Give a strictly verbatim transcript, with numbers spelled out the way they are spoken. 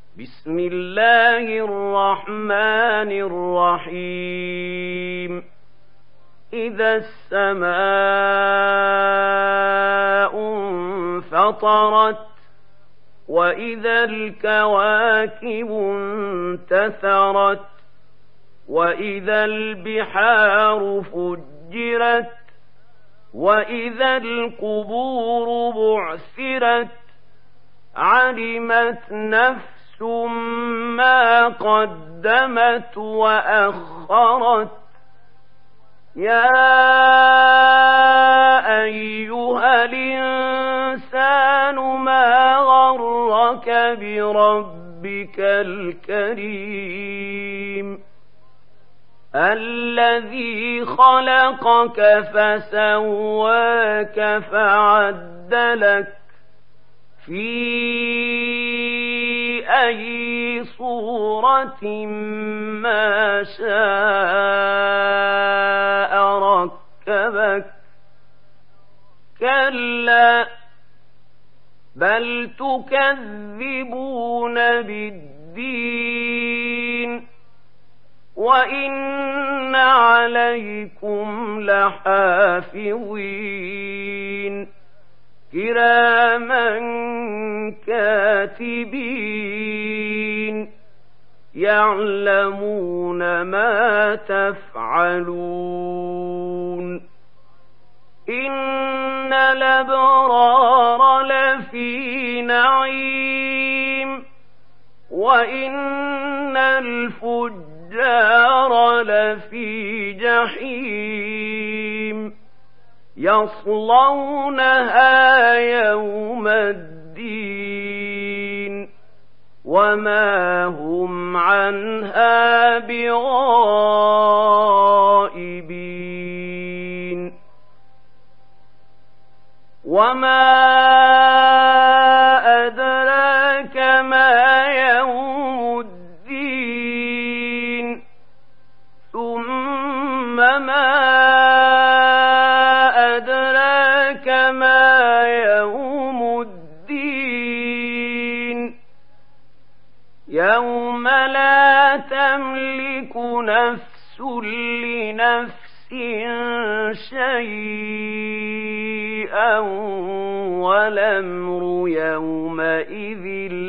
بسم الله الرحمن الرحيم إذا السماء انفطرت وإذا الكواكب انتثرت وإذا البحار فجرت وإذا القبور بعثرت علمت نفس ما قدمت وأخرت يا أيها الإنسان ما غرك بربك الكريم الذي خلقك فسواك فعدلك في أي صورة ما شاء ركبك كلا بل تكذبون بالدين وإن عليكم لحافظين كراما كاتبين يعلمون ما تفعلون إن الأبرار لفي نعيم وإن الفجار لفي جحيم يصلونها يوم الدين وما هم عنها بغائبين وما أدراك ما يوم الدين ثم ما ما يوم الدين يوم لا تملك نفس لنفس شيئا والأمر يومئذ